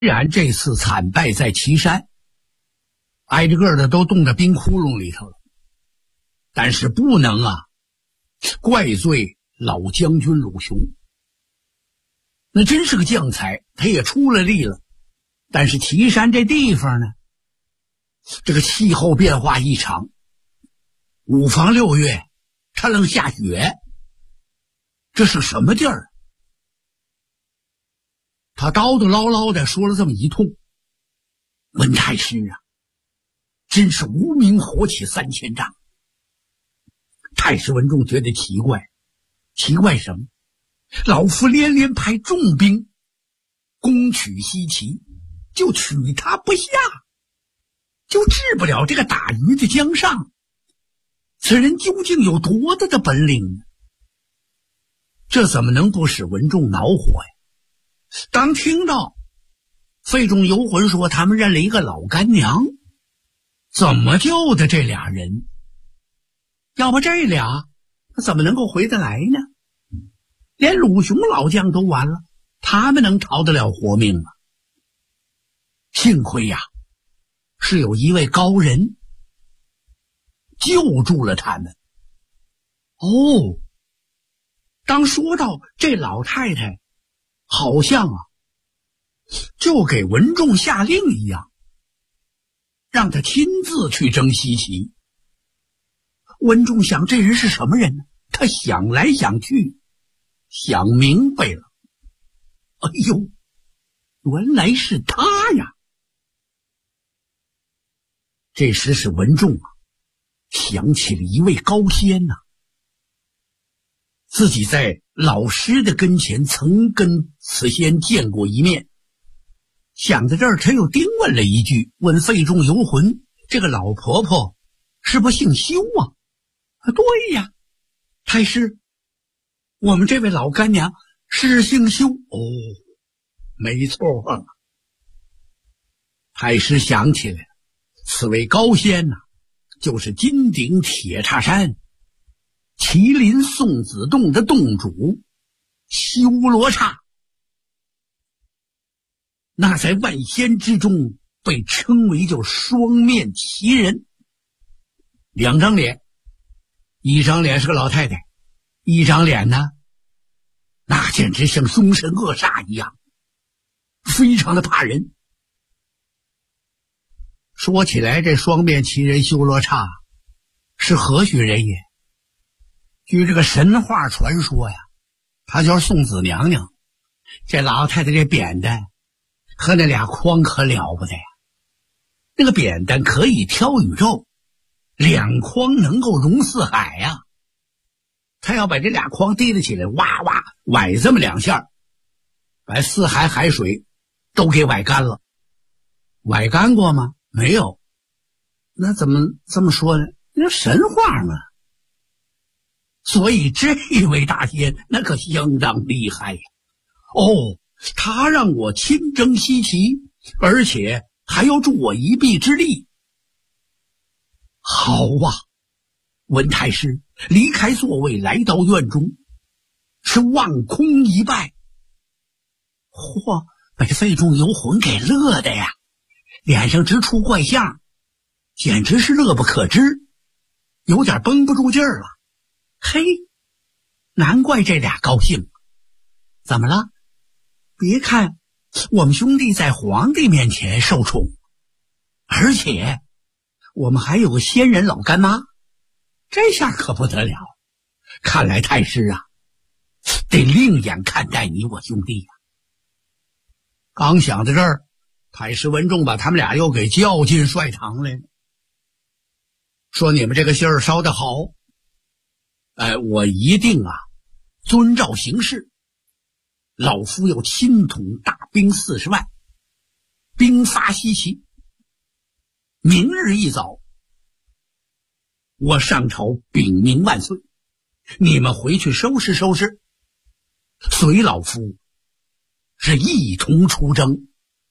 然这次惨败在岐山，挨着个的都冻在冰窟窿里头了，但是不能怪罪老将军鲁雄。那真是个将才，他也出了力了。但是岐山这地方呢，这个气候变化异常，5房6月它能下雪，这是什么地儿？他叨叨唠唠的说了这么一通，文太师真是无名火起3000丈。太师文仲觉得奇怪，奇怪什么？老夫连连派重兵攻取西岐，就取他不下，就治不了这个打鱼的江上，此人究竟有多大的本领呢？这怎么能不使文仲恼火呀？当听到费仲游魂说他们认了一个老干娘，怎么救的这俩人？要不这俩怎么能够回得来呢？连鲁雄老将都完了，他们能逃得了活命吗？幸亏是有一位高人救助了他们。当说到这老太太好像就给文仲下令一样，让他亲自去征西岐。文仲想，这人是什么人呢？他想来想去，想明白了，哎呦，原来是他呀！这时是文仲想起了一位高仙自己在老师的跟前曾跟此仙见过一面。想到这儿，他又叮问了一句，问费仲游魂，这个老婆婆是不是姓修对呀，太师，我们这位老干娘是姓修。没错太师想起来了，此位高仙就是金顶铁叉山麒麟送子洞的洞主修罗刹，那在万仙之中被称为叫双面奇人。2张脸，一张脸是个老太太，一张脸呢，那简直像凶神恶煞一样，非常的怕人。说起来，这双面奇人修罗刹是何许人也？据这个神话传说她叫送子娘娘。这老太太这扁担和那俩筐可了不得呀！那个扁担可以挑宇宙，2筐能够容四海她要把这俩筐提了起来，哇哇崴这么2下，把4海海水都给崴干了。崴干过吗？没有。那怎么这么说呢？那神话嘛。所以这位大仙那可相当厉害呀！他让我亲征西岐，而且还要助我一臂之力。好文太师离开座位来到院中，是望空一拜。被费仲游魂给乐的脸上直出怪相，简直是乐不可支，有点绷不住劲儿了。嘿，难怪这俩高兴。怎么了？别看我们兄弟在皇帝面前受宠，而且我们还有个仙人老干妈，这下可不得了。看来太师得另眼看待你我兄弟刚想到这儿，太师文仲把他们俩又给叫进帅堂来了，说你们这个信儿捎得好，我一定遵照行事。老夫要亲统大兵40万，兵发西岐。明日一早，我上朝禀明万岁，你们回去收拾收拾，随老夫是一同出征。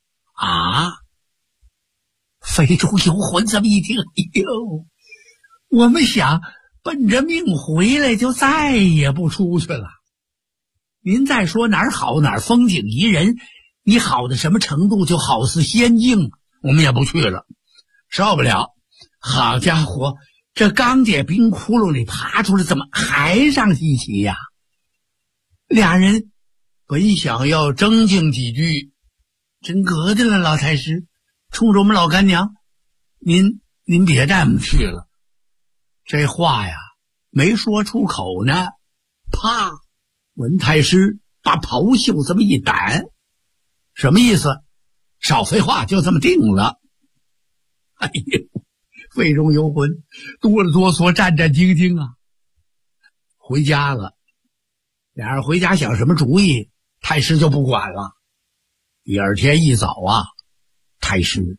费仲游魂这么一听，我们想奔着命回来，就再也不出去了。您再说哪儿好哪儿风景宜人， 你好的什么程度，就好似仙境，我们也不去了，受不了。好家伙，这刚解冰窟窿里爬出来，怎么还上西岐呀？俩人本想要争竞几句，真格的了，老太师，冲着我们老干娘，您别带我们去了。这话呀没说出口呢，啪，文太师把袍袖这么一掸，什么意思？少废话，就这么定了。哎呦，肺中游魂，哆了哆嗦，战战兢兢啊。回家了，俩人回家想什么主意，太师就不管了。第二天一早啊，太师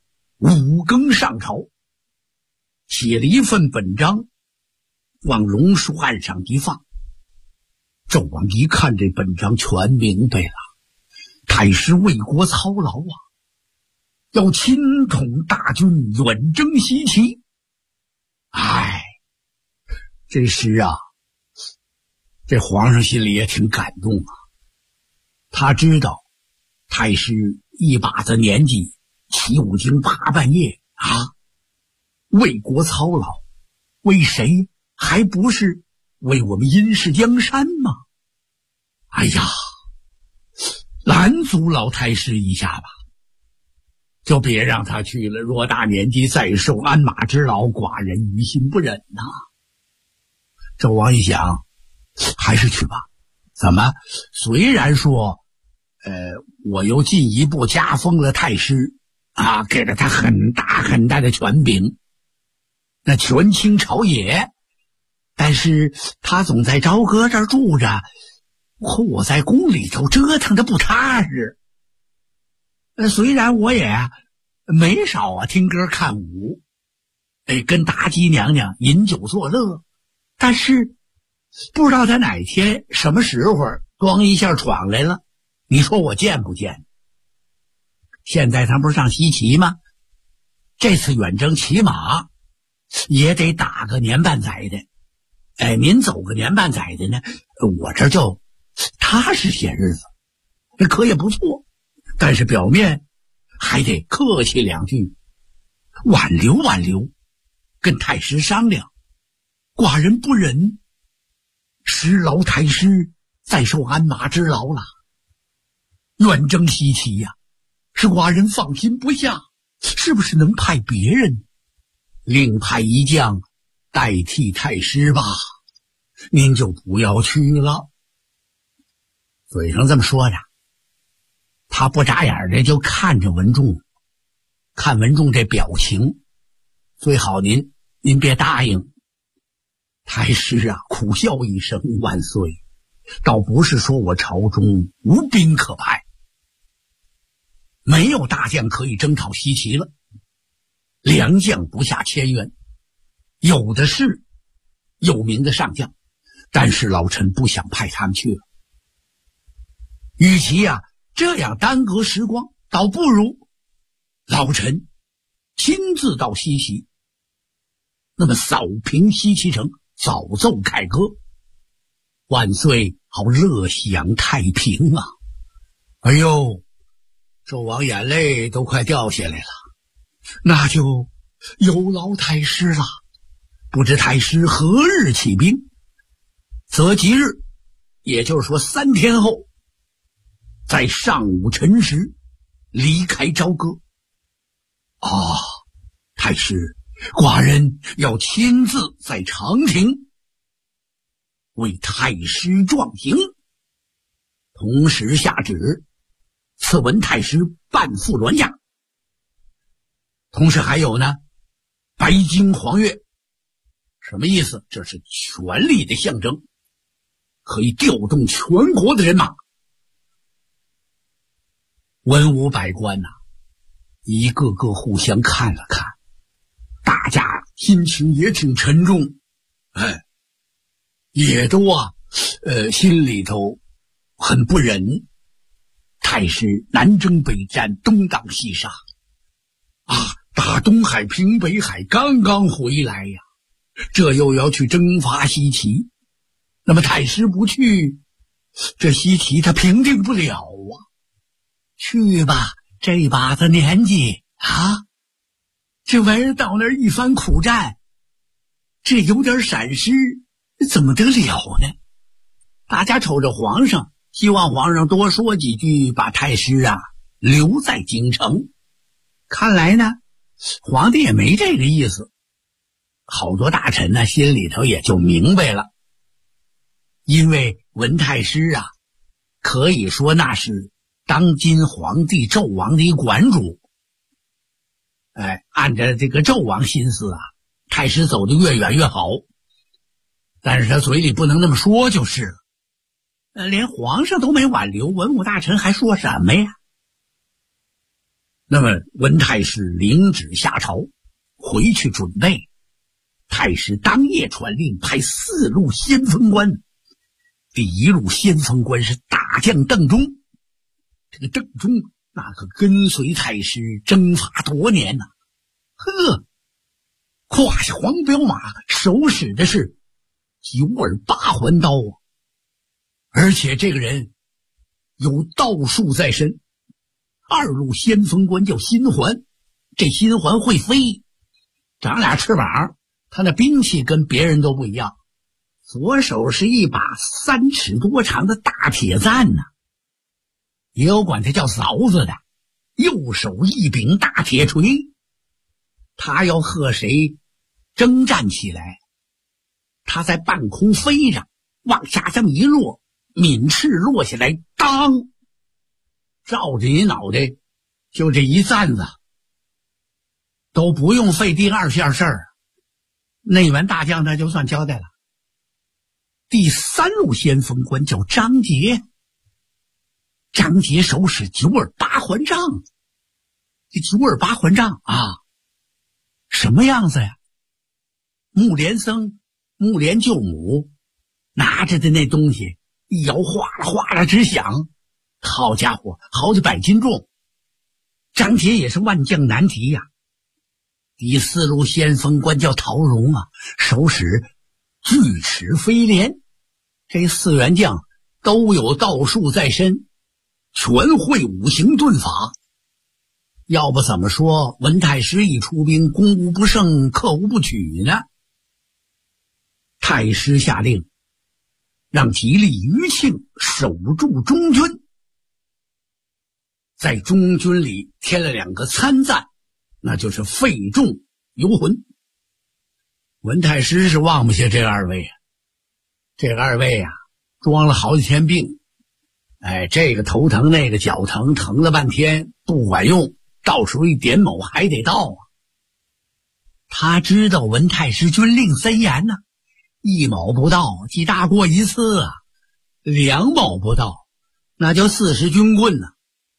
5更上朝，写了一份本章，往龙书案上一放。纣王一看这本章，全明白了，太师为国操劳啊，要亲统大军，远征西岐。哎，这时啊，这皇上心里也挺感动啊。他知道太师一把子年纪，起5更8半夜啊，为国操劳，为谁？还不是为我们殷氏江山吗？哎呀，拦阻老太师一下吧，就别让他去了，偌大年纪再受鞍马之劳，寡人于心不忍呐。纣王一想，还是去吧。怎么？虽然说我又进一步加封了太师啊，给了他很大很大的权柄，那权倾朝野，但是他总在朝歌这儿住着，我在宫里头折腾的不踏实。虽然我也没少啊听歌看舞，跟妲己娘娘饮酒作乐，但是不知道他哪天什么时候咣一下闯来了，你说我见不见？现在他不是上西岐吗？这次远征起码也得打个年半载的。您走个年半载的呢，我这就踏实些日子，可也不错。但是表面还得客气两句，挽留挽留，跟太师商量，寡人不忍使老太师再受鞍马之劳了。远征西岐呀，是寡人放心不下，是不是能派别人，另派一将代替太师吧？您就不要去了。嘴上这么说着，他不眨眼的就看着文仲，看文仲这表情，最好您别答应。太师啊，苦笑一声，万岁，倒不是说我朝中无兵可派，没有大将可以征讨西岐了，良将不下千员，有的是有名的上将，但是老臣不想派他们去了。与其这样耽搁时光，倒不如老臣亲自到西岐，那么扫平西岐城，早奏凯歌，万岁好乐享太平啊！哎呦，纣王眼泪都快掉下来了。那就有劳太师了，不知太师何日起兵？择吉日，也就是说3天后，在上午辰时离开朝歌。太师，寡人要亲自在长亭为太师壮行，同时下旨赐文太师半副銮驾，同时还有呢，白金黄钺。什么意思？这是权力的象征，可以调动全国的人马。文武百官一个个互相看了看，大家心情也挺沉重，也都心里头很不忍。太师南征北战，东挡西杀打东海平北海，刚刚回来呀，这又要去征伐西岐，那么太师不去，这西岐他平定不了啊。 去吧，这把子年纪啊，这玩意儿到那儿一番苦战，这有点闪失，怎么得了呢？大家瞅着皇上，希望皇上多说几句，把太师啊留在京城。看来呢，皇帝也没这个意思。好多大臣呢，心里头也就明白了，因为文太师啊，可以说那是当今皇帝纣王的一管主。按照这个纣王心思啊，太师走得越远越好，但是他嘴里不能那么说就是了。连皇上都没挽留，文武大臣还说什么呀？那么文太师领旨下朝，回去准备。太师当夜传令，派4路先锋官。第1路先锋官是大将邓忠。这个邓忠那可跟随太师征伐多年呐，胯下黄骠马，手使的是9耳8环刀啊！而且这个人有道术在身。2路先锋官叫心环，这心环会飞，长俩翅膀，他那兵器跟别人都不一样。左手是一把3尺多长的大铁赞呢，也有管它叫凿子的。右手一柄大铁锤，他要和谁征战起来，他在半空飞着，往下这么一落，抿翅落下来，当，照着你脑袋，就这一赞子，都不用费第2件事儿，内文大将他就算交代了。第3路先锋官叫张杰，张杰手使9耳8环杖。这9耳8环杖啊，什么样子呀？木莲僧、木莲救母拿着的那东西一摇，哗啦哗啦直响，好家伙，好几百斤重。张杰也是万将难敌呀。第4路先锋官叫陶荣啊，手使巨齿飞镰。这4员将都有道术在身，全会5行遁法。要不怎么说文太师一出兵，攻无不胜，克无不取呢？太师下令让吉利、余庆守住中军，在中军里添了2个参赞，那就是费仲、游魂。文太师是忘不下这2位啊，这2位啊装了好几天病，这个头疼那个脚疼，疼了半天不管用，到时候一点卯还得到啊。他知道文太师军令森严呢，1卯不到记大过一次啊，2卯不到那就40军棍呢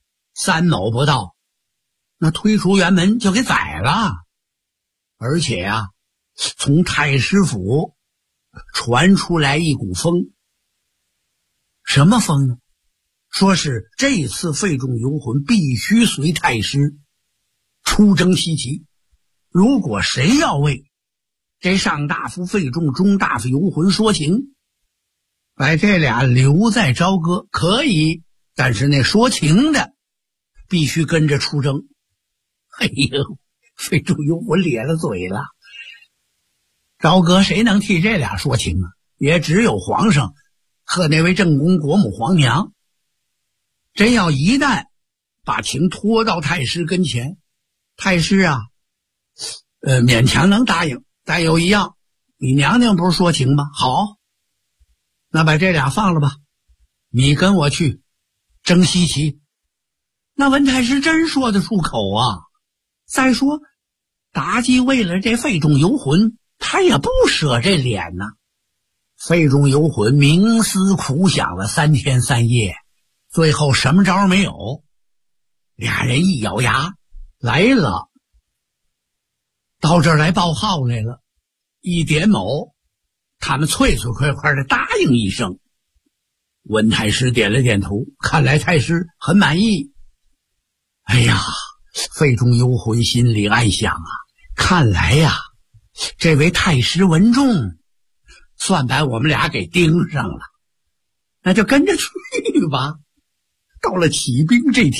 ，3卯不到那推出辕门就给宰了。而且啊，从太师府传出来一股风。什么风呢？说是这次费仲游魂必须随太师出征西岐，如果谁要为这上大夫费仲、中大夫游魂说情，把这俩留在朝歌可以，但是那说情的必须跟着出征。哎呦，费仲游魂咧了嘴了，朝歌谁能替这俩说情啊？也只有皇上和那位正宫国母皇娘。真要一旦把情拖到太师跟前，太师啊勉强能答应，但有一样，你娘娘不是说情吗？好，那把这俩放了吧，你跟我去征西岐。那文太师真说得出口啊。再说妲己为了这费仲游魂，他也不舍这脸呐。费仲游魂冥思苦想了3天3夜，最后什么招没有，俩人一咬牙来了，到这儿来报号来了。一点卯，他们脆脆快快的答应一声。文太师点了点头，看来太师很满意。哎呀，费仲游魂心里暗想啊，看来呀，这位太师文仲算把我们俩给盯上了，那就跟着去吧。到了起兵这天，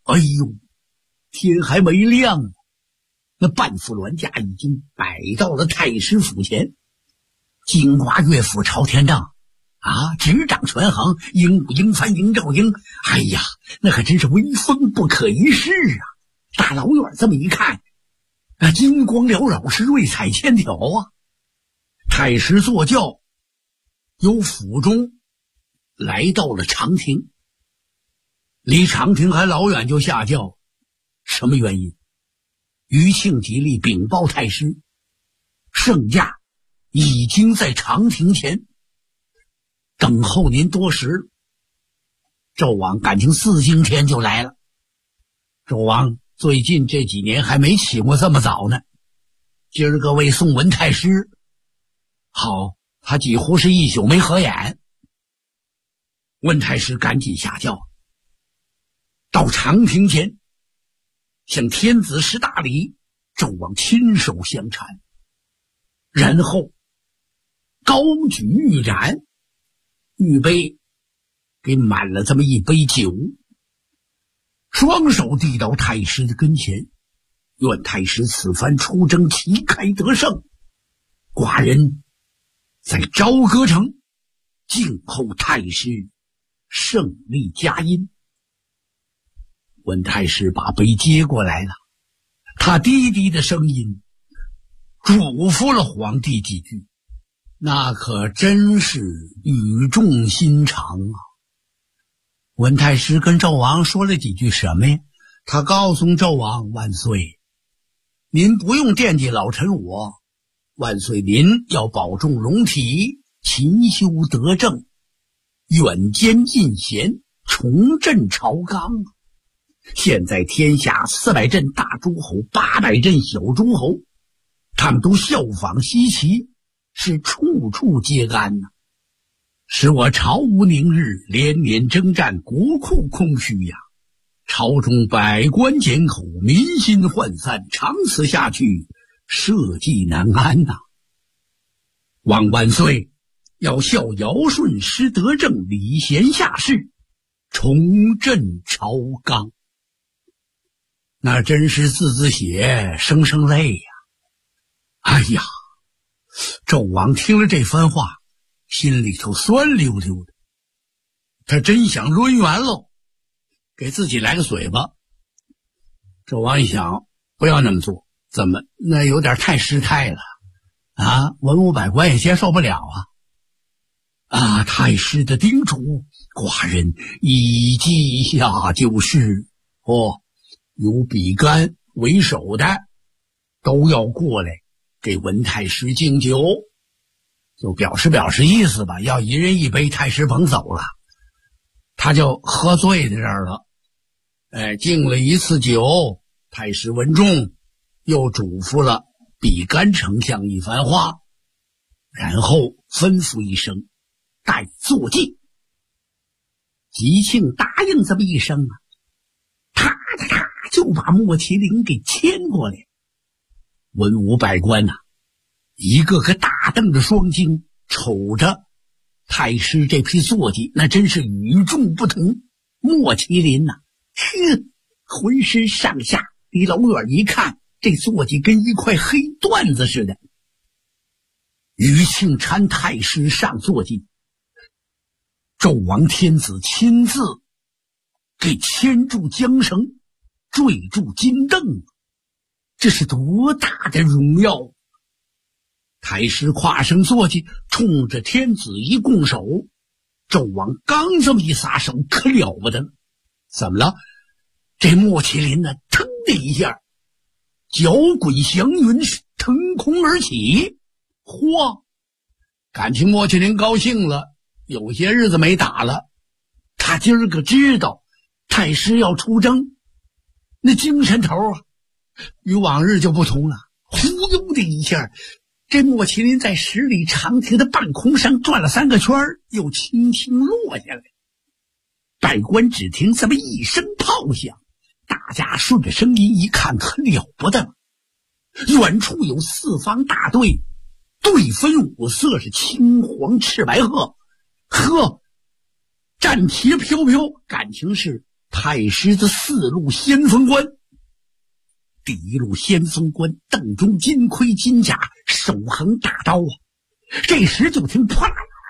哎呦，天还没亮呢，那半副銮驾已经摆到了太师府前。金瓜乐府朝天杖啊，执掌权衡，英武英翻英兆英，哎呀，那可真是威风不可一世啊！大老远这么一看，金光缭绕，是瑞彩千条啊！太师坐轿由府中来到了长亭，离长亭还老远就下轿。什么原因？余庆吉利禀报太师，圣驾已经在长亭前等候您多时。纣王感情4星天就来了。纣王最近这几年还没起过这么早呢。今儿个为送文太师，好，他几乎是一宿没合眼。文太师赶紧下轿，到长亭前向天子施大礼，纣王亲手相搀，然后高举玉盏，玉杯给满了这么一杯酒，双手递到太师的跟前，愿太师此番出征旗开得胜，寡人在朝歌城静候太师胜利佳音。文太师把杯接过来了，他低低的声音嘱咐了皇帝几句，那可真是语重心长啊。文太师跟纣王说了几句什么呀？他告诉纣王，万岁，您不用惦记老臣我，万岁您要保重龙体，勤修德政，远兼进贤，重振朝纲。现在天下400镇大诸侯，800镇小诸侯，他们都效仿西岐，是处处皆安呐，使我朝无宁日，连年征战，国库空虚呀。朝中百官检口，民心涣散，长此下去，社稷难安呐。望万岁要效尧舜，施德政，礼贤下士，重振朝纲。那真是字字血，声声泪呀！哎呀，纣王听了这番话，心里头酸溜溜的，他真想抡圆喽，给自己来个嘴巴。纣王一想，不要那么做，怎么那有点太失态了啊，文武百官也接受不了啊！太师的叮嘱，寡人已记下就是。有比干为首的都要过来给文太师敬酒，就表示意思吧，要一人一杯，太师甭走了。他就喝醉在这儿了，敬了一次酒，太师闻众，又嘱咐了比干丞相一番话，然后吩咐一声，待坐骑。吉庆答应这么一声啊，就把莫麒麟给牵过来。文武百官一个个大瞪着双睛，瞅着太师这匹坐骑，那真是与众不同。莫麒麟浑身上下离老远一看，这坐骑跟一块黑缎子似的。余庆搀太师上坐骑，纣王天子亲自给牵住缰绳，坠住金镫，这是多大的荣耀！太师跨上坐骑，冲着天子一拱手。纣王刚这么一撒手，可了不得了。怎么了？这莫麒麟呢，腾的一下，脚滚祥云，腾空而起。嚯！感情莫麒麟高兴了，有些日子没打了，他今儿个知道太师要出征，那精神头与往日就不同了。忽悠的一下，这莫麒麟在10里长亭的半空上转了3个圈，又轻轻落下来。百官只听这么一声炮响，大家顺着声音一看，可了不得了。远处有4方大队，队分5色，是青黄赤白鹤，战旗飘飘，感情是太师的4路先锋官。第1路先锋官邓中金盔金甲，手横大刀啊！这时就听啪，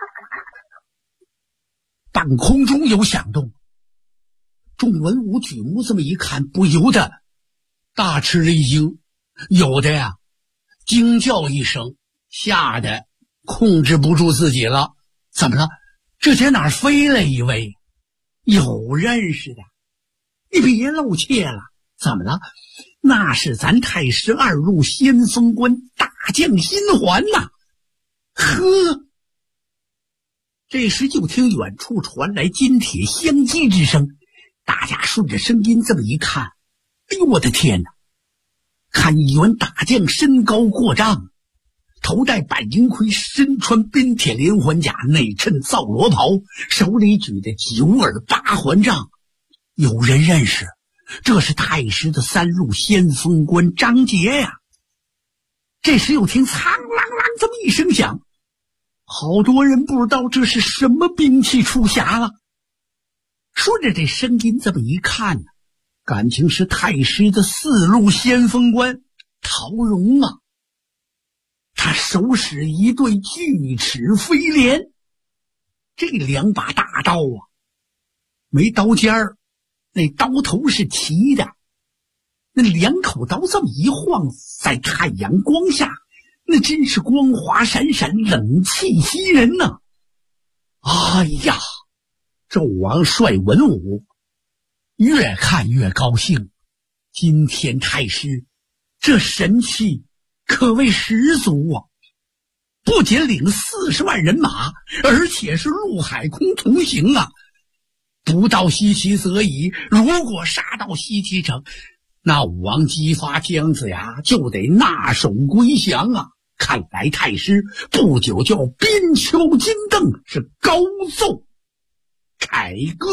半空中有响动。众文武举目这么一看，不由得大吃了一惊，有的呀惊叫一声，吓得控制不住自己了。怎么了？这天哪儿飞了一位？有认识的？你别露怯了。怎么了？那是咱太师2路先锋官大将辛环呐！呵！这时就听远处传来金铁相击之声，大家顺着声音这么一看，哎呦我的天哪！看一员大将身高过丈，头戴板银盔，身穿冰铁连环甲，内衬皂罗袍，手里举着9耳8环杖。有人认识，这是太师的3路先锋官张杰呀！这时又听苍啷啷这么一声响，好多人不知道这是什么兵器出匣了。顺着这声音这么一看呢，感情是太师的4路先锋官陶荣啊。他手使一对巨齿飞镰，这2把大刀啊，没刀尖儿，那刀头是齐的。那2口刀这么一晃，在太阳光下，那真是光华闪闪，冷气袭人呐！哎呀，纣王率文武越看越高兴，今天太师这神气可谓十足啊！不仅领40万人马，而且是陆海空同行啊！不到西岐则已，如果杀到西岐城，那武王姬发姜子牙就得纳首归降啊！看来太师不久就要鞭敲金镫，是高奏凯歌。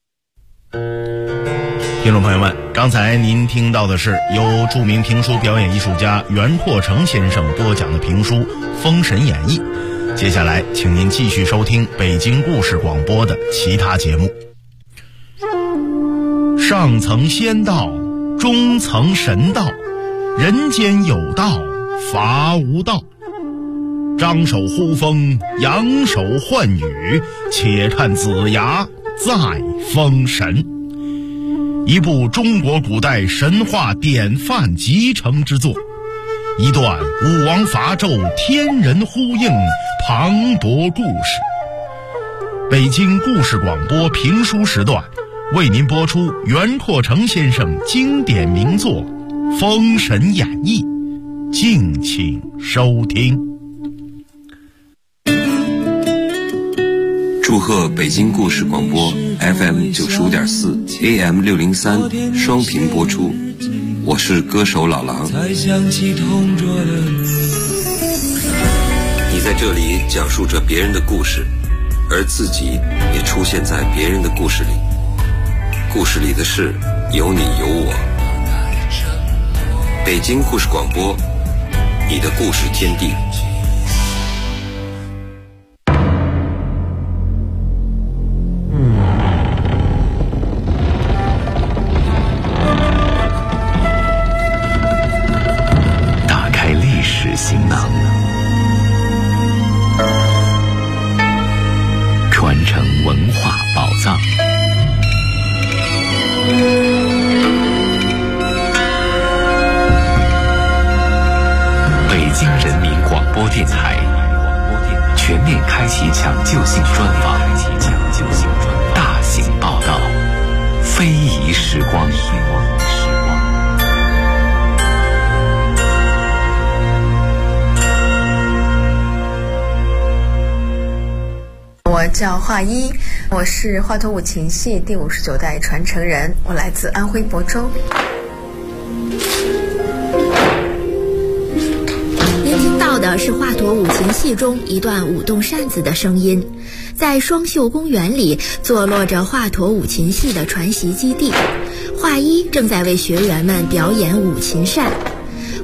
听众朋友们，刚才您听到的是由著名评书表演艺术家袁阔成先生播讲的评书《封神演义》。接下来请您继续收听北京故事广播的其他节目。上层仙道，中层神道，人间有道，伐无道。张手呼风，扬手唤雨，且看子牙再封神。一部中国古代神话典范集成之作，一段武王伐纣天人呼应磅礴故事。北京故事广播评书时段为您播出袁阔成先生经典名作《封神演义》，敬请收听。 祝贺北京故事广播 FM 95.4 AM 603双频播出，我是歌手老狼。你在这里讲述着别人的故事，而自己也出现在别人的故事里。故事里的事有你有我。北京故事广播，你的故事天地。 打开历史行囊，传承文化宝藏。北京人民广播电台全面开启抢救性专访，大型报道，非遗时光。 我叫华一，我是华佗五禽戏第59代传承人，我来自安徽亳州。 您听到的是华佗五禽戏中一段舞动扇子的声音。在双秀公园里坐落着华佗五禽戏的传习基地，华一正在为学员们表演五禽扇。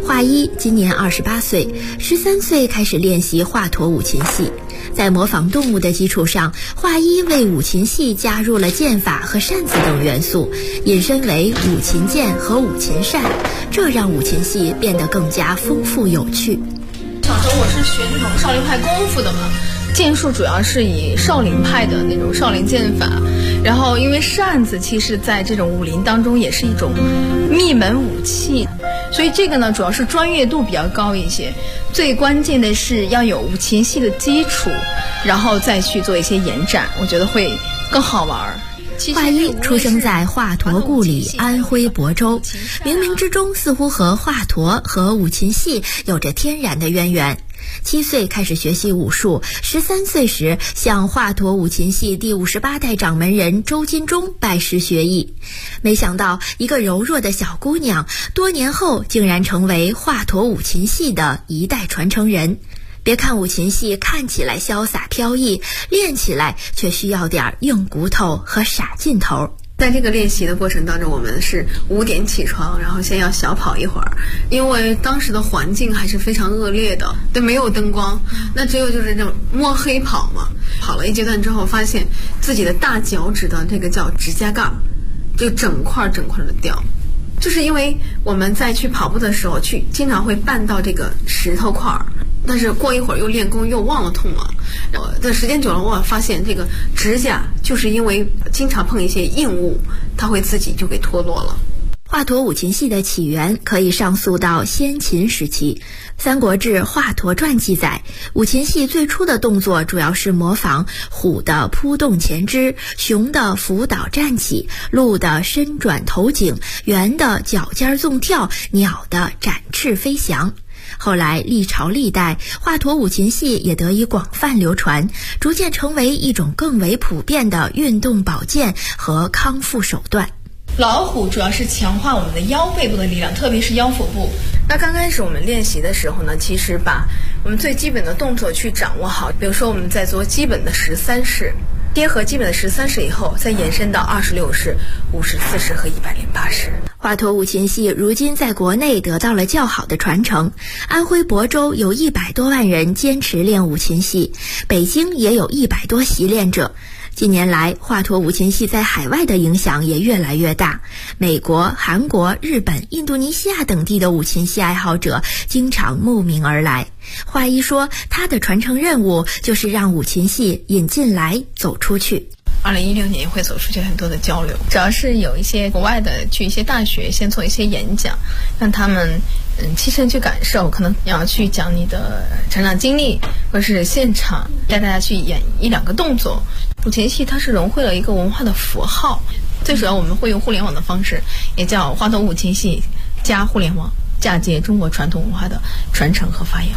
华一今年28岁，13岁开始练习华佗五禽戏。在模仿动物的基础上，华一为五禽戏加入了剑法和扇子等元素，引申为五禽剑和五禽扇，这让五禽戏变得更加丰富有趣。 小时候我是学那种少林派功夫的嘛，剑术主要是以少林派的那种少林剑法，然后因为扇子其实在这种武林当中也是一种秘门武器，所以这个呢主要是专业度比较高一些，最关键的是要有五禽戏的基础，然后再去做一些延展，我觉得会更好玩。 华一出生在华佗故里安徽亳州，冥冥之中似乎和华佗和五禽戏有着天然的渊源。7岁开始学习武术，13岁时向华佗五禽戏第58代掌门人周金忠拜师学艺。没想到一个柔弱的小姑娘，多年后竟然成为华佗五禽戏的一代传承人。别看五禽戏看起来潇洒飘逸，练起来却需要点硬骨头和傻劲头。 在这个练习的过程当中，我们是5点起床，然后先要小跑一会儿，因为当时的环境还是非常恶劣的，对，没有灯光，那只有就是这种摸黑跑嘛。跑了一阶段之后，发现自己的大脚趾的这个叫指甲盖就整块的掉，就是因为我们在去跑步的时候经常会绊到这个石头块儿，但是过一会儿又练功又忘了痛了，但时间久了我发现这个指甲就是因为经常碰一些硬物，它会自己就给脱落了。 华佗五禽戏的起源可以上溯到先秦时期，《三国志·华佗传》记载，五禽戏最初的动作主要是模仿虎的扑动前肢，熊的伏倒站起，鹿的伸转头颈，猿的脚尖纵跳，鸟的展翅飞翔。后来历朝历代，华佗五禽戏也得以广泛流传，逐渐成为一种更为普遍的运动保健和康复手段。 老虎主要是强化我们的腰背部的力量，特别是腰腹部。那刚开始我们练习的时候呢，其实把我们最基本的动作去掌握好，比如说我们在做基本的13式，结合基本的13式以后，再延伸到26式、54式和108式。 华佗五禽戏如今在国内得到了较好的传承，安徽亳州有100多万人坚持练五禽戏，北京也有100多习练者。近年来，华佗五禽戏在海外的影响也越来越大，美国、韩国、日本、印度尼西亚等地的五禽戏爱好者经常慕名而来。华一说，他的传承任务就是让五禽戏引进来走出去。 2016年也会走出去很多的交流，主要是有一些国外的去一些大学先做一些演讲，让他们亲身去感受，可能要去讲你的成长经历，或是现场带大家去演1-2个动作。五禽戏它是融汇了一个文化的符号，最主要我们会用互联网的方式，也叫华佗五禽戏加互联网，嫁接中国传统文化的传承和发扬。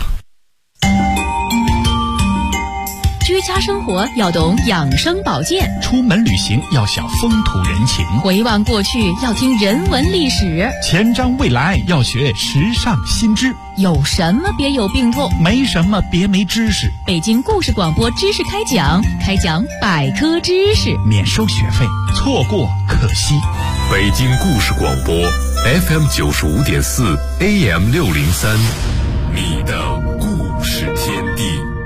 居家生活要懂养生保健， 出门旅行要晓风土人情， 回望过去要听人文历史， 前瞻未来要学时尚新知。 有什么别有病痛， 没什么别没知识。 北京故事广播知识开讲百科知识， 免收学费，错过可惜。 北京故事广播 FM 95.4 AM 603，你的故事天地。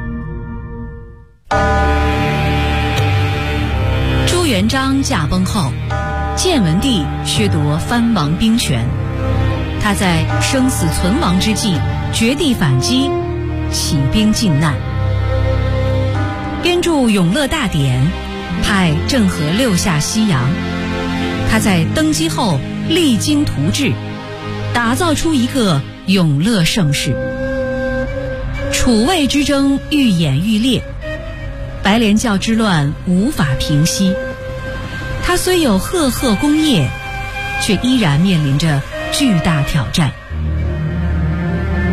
朱元璋驾崩后，建文帝削夺藩王兵权，他在生死存亡之际绝地反击，起兵靖难，编著《永乐大典》，派郑和6下西洋。他在登基后励精图治，打造出一个永乐盛世。楚魏之争愈演愈烈，白莲教之乱无法平息。他虽有赫赫功业，却依然面临着巨大挑战。